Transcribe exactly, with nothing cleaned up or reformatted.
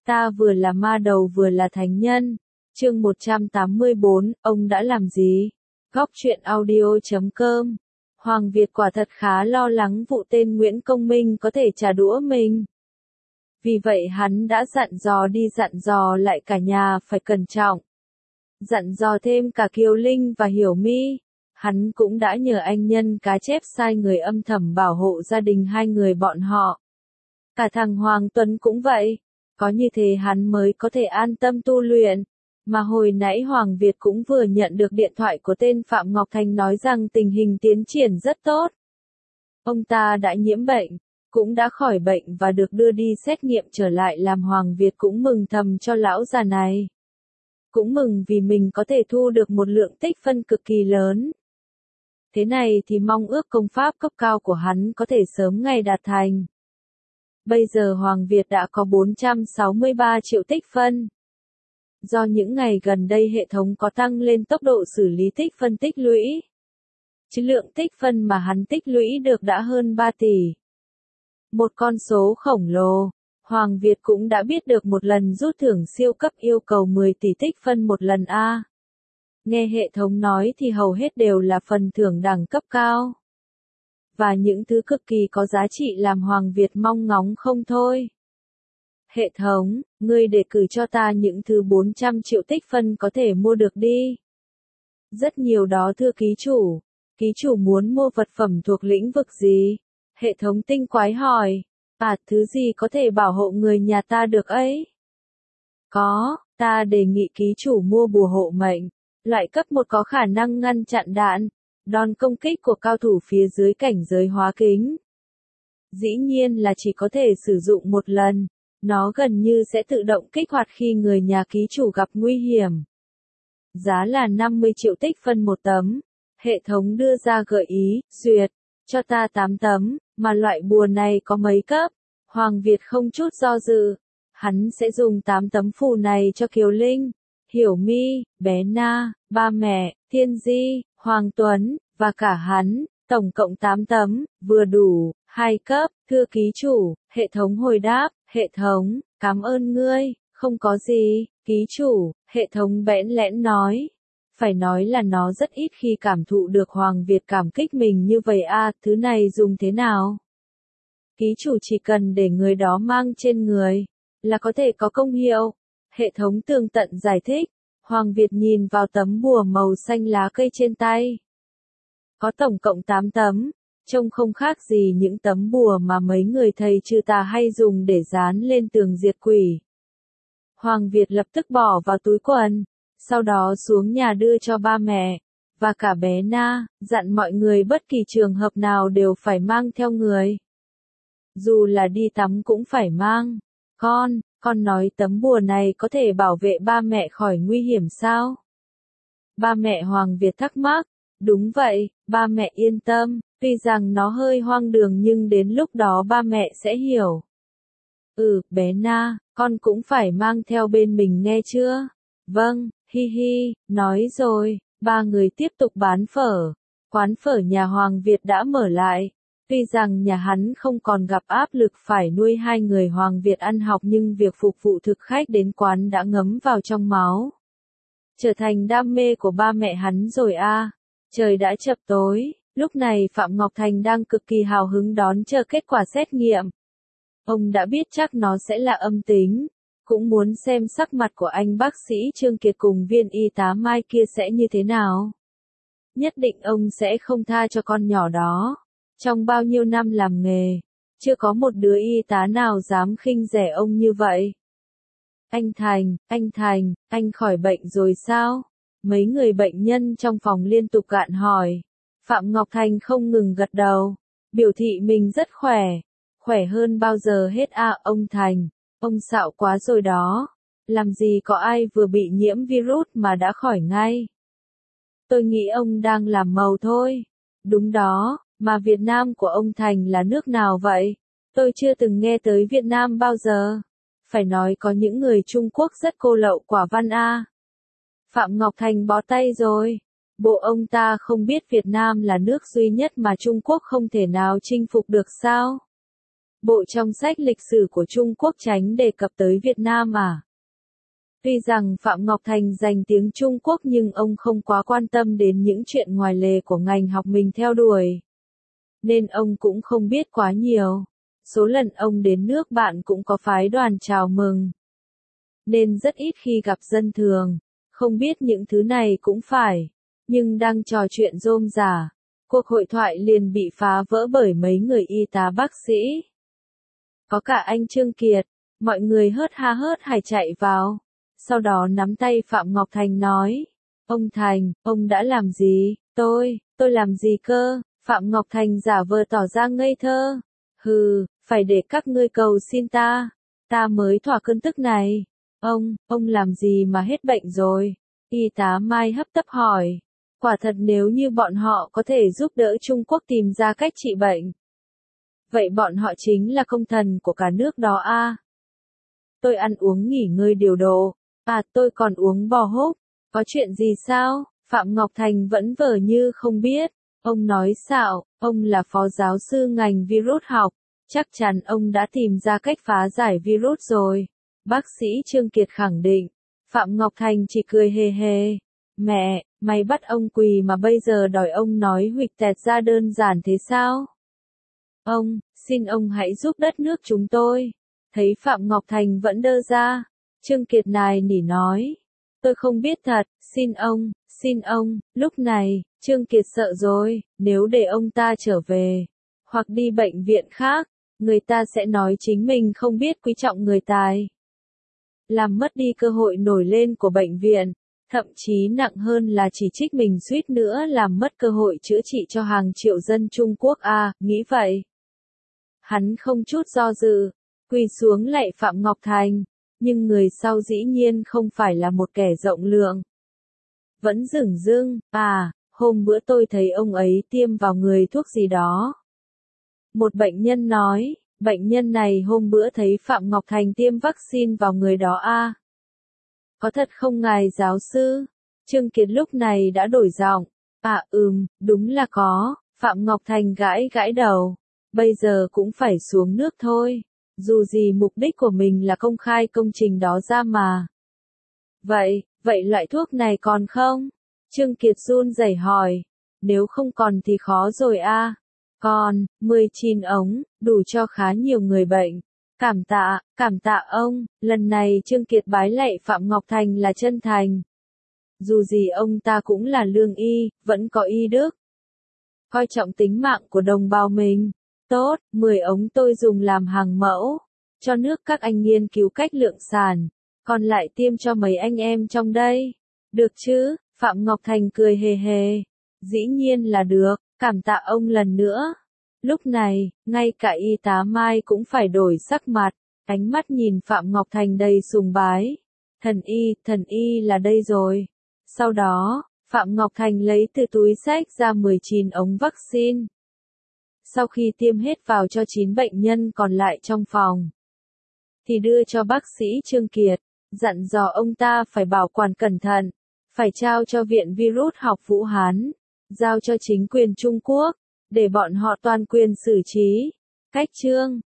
Ta vừa là ma đầu vừa là thánh nhân. Chương một trăm tám mươi bốn, ông đã làm gì? Góc truyện audio chấm com. Hoàng Việt quả thật khá lo lắng vụ tên Nguyễn Công Minh có thể trả đũa mình. Vì vậy hắn đã dặn dò đi dặn dò lại cả nhà phải cẩn trọng. Dặn dò thêm cả Kiều Linh và Hiểu My. Hắn cũng đã nhờ anh nhân cá chép sai người âm thầm bảo hộ gia đình hai người bọn họ. Cả thằng Hoàng Tuấn cũng vậy. Có như thế hắn mới có thể an tâm tu luyện. Mà hồi nãy Hoàng Việt cũng vừa nhận được điện thoại của tên Phạm Ngọc Thành nói rằng tình hình tiến triển rất tốt. Ông ta đã nhiễm bệnh, cũng đã khỏi bệnh và được đưa đi xét nghiệm trở lại, làm Hoàng Việt cũng mừng thầm cho lão già này. Cũng mừng vì mình có thể thu được một lượng tích phân cực kỳ lớn. Thế này thì mong ước công pháp cấp cao của hắn có thể sớm ngày đạt thành. Bây giờ Hoàng Việt đã có bốn trăm sáu mươi ba triệu tích phân. Do những ngày gần đây hệ thống có tăng lên tốc độ xử lý tích phân tích lũy. Chứ lượng tích phân mà hắn tích lũy được đã hơn ba tỷ. Một con số khổng lồ. Hoàng Việt cũng đã biết được một lần rút thưởng siêu cấp yêu cầu mười tỷ tích phân một lần a. Nghe hệ thống nói thì hầu hết đều là phần thưởng đẳng cấp cao. Và những thứ cực kỳ có giá trị làm Hoàng Việt mong ngóng không thôi. Hệ thống, ngươi đề cử cho ta những thứ bốn trăm triệu tích phân có thể mua được đi. Rất nhiều đó thưa ký chủ. Ký chủ muốn mua vật phẩm thuộc lĩnh vực gì? Hệ thống tinh quái hỏi. À, thứ gì có thể bảo hộ người nhà ta được ấy? Có, ta đề nghị ký chủ mua bùa hộ mệnh. Loại cấp một có khả năng ngăn chặn đạn, đòn công kích của cao thủ phía dưới cảnh giới hóa kính. Dĩ nhiên là chỉ có thể sử dụng một lần. Nó gần như sẽ tự động kích hoạt khi người nhà ký chủ gặp nguy hiểm. Giá là năm mươi triệu tích phân một tấm. Hệ thống đưa ra gợi ý, duyệt, cho ta tám tấm, mà loại bùa này có mấy cấp? Hoàng Việt không chút do dự. Hắn sẽ dùng tám tấm phù này cho Kiều Linh, Hiểu My, bé Na, ba mẹ, Thiên Di, Hoàng Tuấn, và cả hắn, tổng cộng tám tấm, vừa đủ, hai cấp, thưa ký chủ. Hệ thống hồi đáp, hệ thống, cảm ơn ngươi, không có gì, ký chủ. Hệ thống bẽn lẽn nói. Phải nói là nó rất ít khi cảm thụ được Hoàng Việt cảm kích mình như vậy a. Thứ này dùng thế nào? Ký chủ chỉ cần để người đó mang trên người, là có thể có công hiệu. Hệ thống tường tận giải thích. Hoàng Việt nhìn vào tấm bùa màu xanh lá cây trên tay. Có tổng cộng tám tấm, trông không khác gì những tấm bùa mà mấy người thầy trừ tà hay dùng để dán lên tường diệt quỷ. Hoàng Việt lập tức bỏ vào túi quần, sau đó xuống nhà đưa cho ba mẹ, và cả bé Na, dặn mọi người bất kỳ trường hợp nào đều phải mang theo người. Dù là đi tắm cũng phải mang. Con, con nói tấm bùa này có thể bảo vệ ba mẹ khỏi nguy hiểm sao? Ba mẹ Hoàng Việt thắc mắc. Đúng vậy, ba mẹ yên tâm, tuy rằng nó hơi hoang đường nhưng đến lúc đó ba mẹ sẽ hiểu. Ừ, bé Na, con cũng phải mang theo bên mình nghe chưa? Vâng, hi hi, nói rồi. Ba người tiếp tục bán phở. Quán phở nhà Hoàng Việt đã mở lại. Tuy rằng nhà hắn không còn gặp áp lực phải nuôi hai người Hoàng Việt ăn học, nhưng việc phục vụ thực khách đến quán đã ngấm vào trong máu. Trở thành đam mê của ba mẹ hắn rồi a. À. Trời đã chập tối, lúc này Phạm Ngọc Thành đang cực kỳ hào hứng đón chờ kết quả xét nghiệm. Ông đã biết chắc nó sẽ là âm tính, cũng muốn xem sắc mặt của anh bác sĩ Trương Kiệt cùng viên y tá Mai kia sẽ như thế nào. Nhất định ông sẽ không tha cho con nhỏ đó. Trong bao nhiêu năm làm nghề, chưa có một đứa y tá nào dám khinh rẻ ông như vậy. Anh Thành, anh Thành, anh khỏi bệnh rồi sao? Mấy người bệnh nhân trong phòng liên tục gạn hỏi. Phạm Ngọc Thành không ngừng gật đầu, biểu thị mình rất khỏe, khỏe hơn bao giờ hết a. À, ông Thành, ông xạo quá rồi đó. Làm gì có ai vừa bị nhiễm virus mà đã khỏi ngay. Tôi nghĩ ông đang làm màu thôi. Đúng đó, mà Việt Nam của ông Thành là nước nào vậy? Tôi chưa từng nghe tới Việt Nam bao giờ. Phải nói có những người Trung Quốc rất cô lậu quả văn a. À. Phạm Ngọc Thành bó tay rồi. Bộ ông ta không biết Việt Nam là nước duy nhất mà Trung Quốc không thể nào chinh phục được sao? Bộ trong sách lịch sử của Trung Quốc tránh đề cập tới Việt Nam à? Tuy rằng Phạm Ngọc Thành dành tiếng Trung Quốc nhưng ông không quá quan tâm đến những chuyện ngoài lề của ngành học mình theo đuổi. Nên ông cũng không biết quá nhiều. Số lần ông đến nước bạn cũng có phái đoàn chào mừng. Nên rất ít khi gặp dân thường. Không biết những thứ này cũng phải. Nhưng đang trò chuyện rôm rả, cuộc hội thoại liền bị phá vỡ bởi mấy người y tá bác sĩ. Có cả anh Trương Kiệt. Mọi người hớt ha hớt hải chạy vào. Sau đó nắm tay Phạm Ngọc Thành nói. Ông Thành, ông đã làm gì? Tôi, tôi làm gì cơ? Phạm Ngọc Thành giả vờ tỏ ra ngây thơ. Hừ, phải để các ngươi cầu xin ta. Ta mới thỏa cơn tức này. Ông, ông làm gì mà hết bệnh rồi? Y tá Mai hấp tấp hỏi. Quả thật nếu như bọn họ có thể giúp đỡ Trung Quốc tìm ra cách trị bệnh. Vậy bọn họ chính là công thần của cả nước đó a. À? Tôi ăn uống nghỉ ngơi điều độ. À tôi còn uống bò húc. Có chuyện gì sao? Phạm Ngọc Thành vẫn vờ như không biết. Ông nói xạo, ông là phó giáo sư ngành virus học. Chắc chắn ông đã tìm ra cách phá giải virus rồi. Bác sĩ Trương Kiệt khẳng định. Phạm Ngọc Thành chỉ cười hề hề. Mẹ, mày bắt ông quỳ mà bây giờ đòi ông nói huỵch tẹt ra đơn giản thế sao? Ông, xin ông hãy giúp đất nước chúng tôi. Thấy Phạm Ngọc Thành vẫn đơ ra. Trương Kiệt nài nỉ nói. Tôi không biết thật, xin ông, xin ông. Lúc này, Trương Kiệt sợ rồi, nếu để ông ta trở về, hoặc đi bệnh viện khác, người ta sẽ nói chính mình không biết quý trọng người tài. Làm mất đi cơ hội nổi lên của bệnh viện, thậm chí nặng hơn là chỉ trích mình suýt nữa làm mất cơ hội chữa trị cho hàng triệu dân Trung Quốc à, nghĩ vậy. Hắn không chút do dự, quỳ xuống lạy Phạm Ngọc Thành, nhưng người sau dĩ nhiên không phải là một kẻ rộng lượng. Vẫn dửng dưng, à, hôm bữa tôi thấy ông ấy tiêm vào người thuốc gì đó. Một bệnh nhân nói, bệnh nhân này hôm bữa thấy Phạm Ngọc Thành tiêm vaccine vào người đó à. Có thật không ngài giáo sư? Trương Kiệt lúc này đã đổi giọng. À ừm, đúng là có. Phạm Ngọc Thành gãi gãi đầu. Bây giờ cũng phải xuống nước thôi. Dù gì mục đích của mình là công khai công trình đó ra mà. Vậy, vậy loại thuốc này còn không? Trương Kiệt run rẩy hỏi. Nếu không còn thì khó rồi a. À. Còn, mười chín ống, đủ cho khá nhiều người bệnh. Cảm tạ, cảm tạ ông, lần này Trương Kiệt bái lạy Phạm Ngọc Thành là chân thành. Dù gì ông ta cũng là lương y, vẫn có y đức. Coi trọng tính mạng của đồng bào mình. Tốt, mười ống tôi dùng làm hàng mẫu. Cho nước các anh nghiên cứu cách lượng sản. Còn lại tiêm cho mấy anh em trong đây. Được chứ, Phạm Ngọc Thành cười hề hề. Dĩ nhiên là được, cảm tạ ông lần nữa. Lúc này, ngay cả y tá Mai cũng phải đổi sắc mặt, ánh mắt nhìn Phạm Ngọc Thành đầy sùng bái. Thần y, thần y là đây rồi. Sau đó, Phạm Ngọc Thành lấy từ túi xách ra mười chín ống vaccine. Sau khi tiêm hết vào cho chín bệnh nhân còn lại trong phòng, thì đưa cho bác sĩ Trương Kiệt, dặn dò ông ta phải bảo quản cẩn thận, phải trao cho Viện Virus học Vũ Hán, giao cho chính quyền Trung Quốc, để bọn họ toàn quyền xử trí. Cách chương